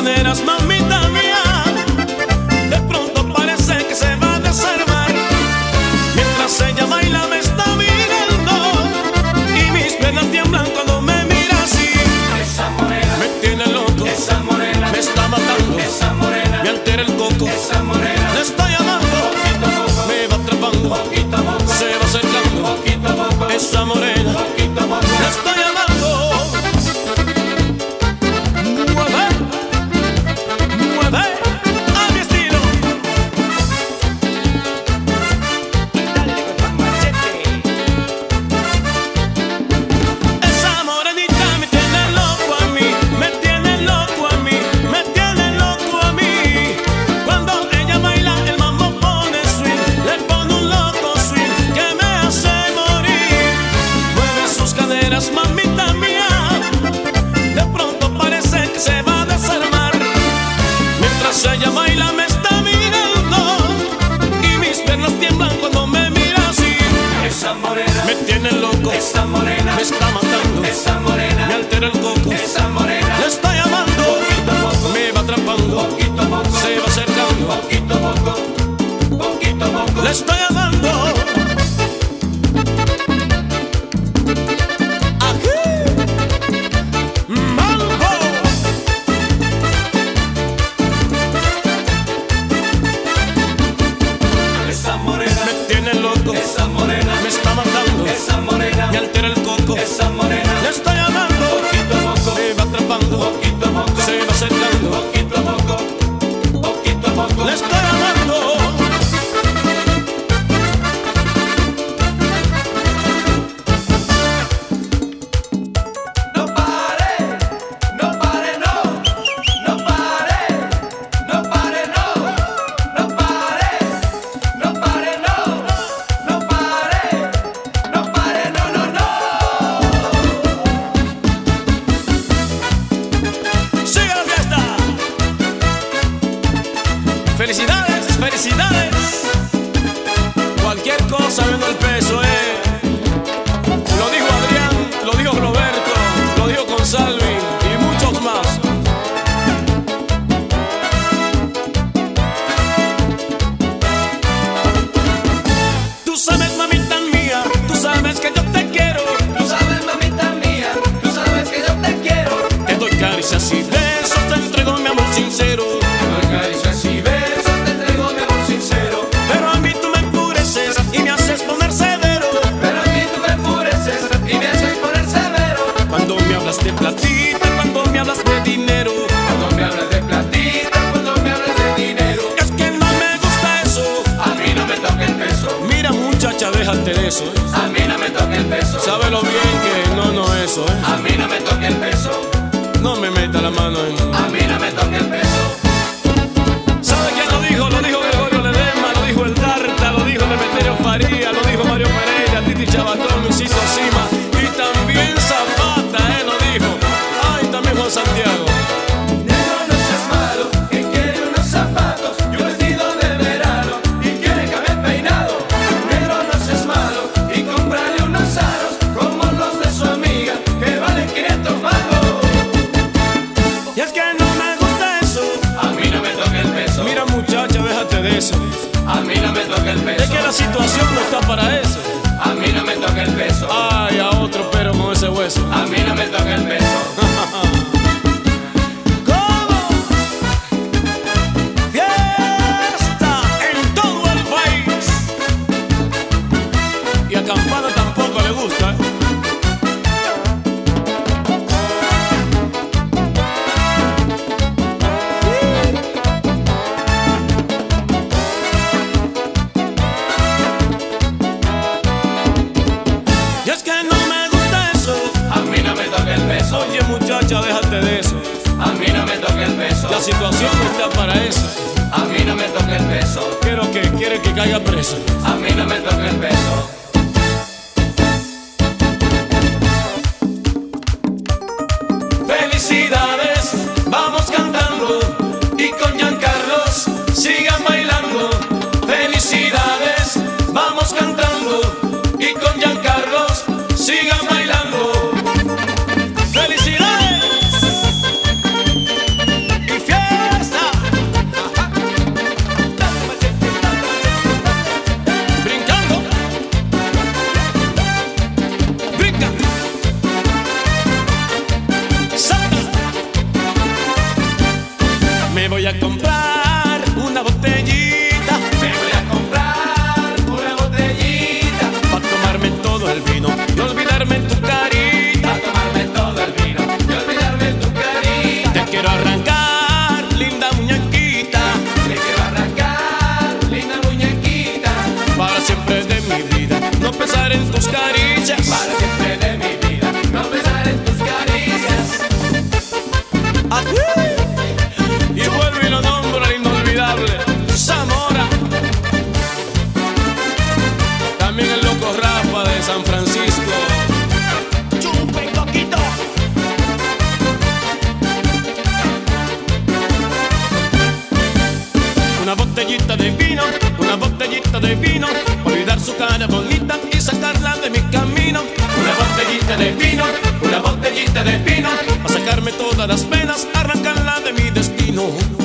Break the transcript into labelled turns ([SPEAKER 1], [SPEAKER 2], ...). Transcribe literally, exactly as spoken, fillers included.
[SPEAKER 1] caderas, mamita mía, de pronto parece que se va a desarmar. Mientras ella baila me está mirando y mis piernas tiemblan cuando me mira así.
[SPEAKER 2] Esa morena
[SPEAKER 1] me tiene loco,
[SPEAKER 2] esa morena
[SPEAKER 1] me está matando,
[SPEAKER 2] esa morena
[SPEAKER 1] me altera el coco,
[SPEAKER 2] esa morena
[SPEAKER 1] le está llamando,
[SPEAKER 2] poquito a poco,
[SPEAKER 1] me va atrapando,
[SPEAKER 2] poquito a poco,
[SPEAKER 1] se va acercando,
[SPEAKER 2] poquito a poco,
[SPEAKER 1] esa morena,
[SPEAKER 2] poquito a poco,
[SPEAKER 1] le está llamando. Mueve, mueve a mi estilo. Esa morenita me tiene loco a mí, me tiene loco a mí, me tiene loco a mí. Cuando ella baila el mambo pone swing, le pone un loco swing que me hace morir. Mueve sus caderas, mamita mía, de pronto parece que se va a desarmar. Mientras ella baila me está mirando y mis piernas tiemblan cuando me mira así.
[SPEAKER 2] esa morena
[SPEAKER 1] Me tiene loco,
[SPEAKER 2] esa morena
[SPEAKER 1] me está matando,
[SPEAKER 2] esa morena
[SPEAKER 1] me altera el coco,
[SPEAKER 2] esa morena
[SPEAKER 1] le está llamando,
[SPEAKER 2] poquito a poco,
[SPEAKER 1] me va atrapando,
[SPEAKER 2] poquito a poco,
[SPEAKER 1] se va acercando,
[SPEAKER 2] poquito a poco, poquito a poco,
[SPEAKER 1] le está llamando. Ají, mambo.
[SPEAKER 2] esa morena
[SPEAKER 1] Me tiene loco,
[SPEAKER 2] esa morena
[SPEAKER 1] me está matando,
[SPEAKER 2] esa morena
[SPEAKER 1] me altera el coco,
[SPEAKER 2] esa morena
[SPEAKER 1] le está llamando,
[SPEAKER 2] poquito a poco,
[SPEAKER 1] me va atrapando,
[SPEAKER 2] poquito a poco,
[SPEAKER 1] se va acercando,
[SPEAKER 2] poquito a poco, poquito a poco,
[SPEAKER 1] le está llamando.
[SPEAKER 2] no pare, no pare, no, no pare, no pare, no, no pare, no pare, no, no pare, no pare, no, no, no.
[SPEAKER 1] ¡Sigue la fiesta! ¡Felicidades, felicidades! Cualquier cosa viendo el peso, eh. Lo dijo Adrián, lo dijo Roberto, lo dijo Consalvi y muchos más. Tú sabes, mamita mía, tú sabes que yo te quiero.
[SPEAKER 2] Tú sabes, mamita mía, tú sabes que yo te quiero.
[SPEAKER 1] Te doy caricias y besos, te entrego mi amor sincero.
[SPEAKER 2] Te doy caricias y besos, te entrego mi amor sincero.
[SPEAKER 1] Pero a mí tú me enfureces y me haces poner severo.
[SPEAKER 2] Pero a mí tú me enfureces y me haces poner severo.
[SPEAKER 1] Cuando me hablas de platita, cuando me hablas de dinero.
[SPEAKER 2] Cuando me hablas de platita, cuando me hablas de dinero.
[SPEAKER 1] Es que no me gusta eso.
[SPEAKER 2] A mí no me toca el peso.
[SPEAKER 1] Mira muchacha, déjate de eso, eh.
[SPEAKER 2] A mí no me toca el peso.
[SPEAKER 1] Sábelo bien que no, no eso, eh.
[SPEAKER 2] A mí no me toca el peso.
[SPEAKER 1] No me meta la mano en...
[SPEAKER 2] A mí no me toca el peso.
[SPEAKER 1] ¿Sabe quién lo dijo? Lo dijo Gregorio Ledesma, lo dijo el Tarta, lo dijo Demeterio Faría, lo dijo Mario Pereira, Titi Chabatón, Luisito Sima y también Zapata, eh, lo dijo. Ay, también Juan Santiago.
[SPEAKER 2] Negro, no seas malo, que quiere unos zapatos y un vestido de verano y quiere que me he peinado. Negro, no seas malo y comprarle unos aros como los de su amiga que valen quinientos mangos.
[SPEAKER 1] Y es que no me gusta eso.
[SPEAKER 2] A mí no me toca el peso.
[SPEAKER 1] Mira muchacha, déjate de eso.
[SPEAKER 2] A mí no me toca el peso.
[SPEAKER 1] Es que la situación no está para eso.
[SPEAKER 2] A mí no me toca el peso.
[SPEAKER 1] Ay, a otro pero con ese hueso.
[SPEAKER 2] A mí no me toca el peso.
[SPEAKER 1] ¿Cómo? Fiesta en todo el país. Y a Campana tampoco le gusta, ¿eh? Y es que no me gusta eso.
[SPEAKER 2] A mí no me toca el peso.
[SPEAKER 1] Oye muchacha, déjate de eso.
[SPEAKER 2] A mí no me toca el peso.
[SPEAKER 1] La situación no está para eso.
[SPEAKER 2] A mí no me toca el peso.
[SPEAKER 1] Quiero que quiere que caiga preso.
[SPEAKER 2] A mí no me toca el peso.
[SPEAKER 1] Felicidades, vamos cantando y con Giancarlos sigan bailando. Felicidades, vamos cantando y con Giancarlos sigan bailando. Felicidades y fiesta. voy a comprar una botellita,
[SPEAKER 2] Me voy a comprar una botellita
[SPEAKER 1] pa' tomarme todo el vino y olvidarme en tu carita.
[SPEAKER 2] para tomarme todo el vino y olvidarme tu carita.
[SPEAKER 1] Te quiero arrancar, linda muñequita,
[SPEAKER 2] Te quiero arrancar, linda muñequita,
[SPEAKER 1] para siempre de mi vida no pensar en tus caricias.
[SPEAKER 2] para siempre de mi vida no pensar en tus caricias.
[SPEAKER 1] Aquí. Y vuelvo y lo nombro al inolvidable Zamora. También el loco Rafa de San Francisco. Chupe coquito. Una botellita de vino, una botellita de vino, olvidar su cara bonita y sacarla de mi camino.
[SPEAKER 2] Una botellita de vino, una botellita de vino,
[SPEAKER 1] Pa' sacarme todas las penas, arrancarla de mi destino.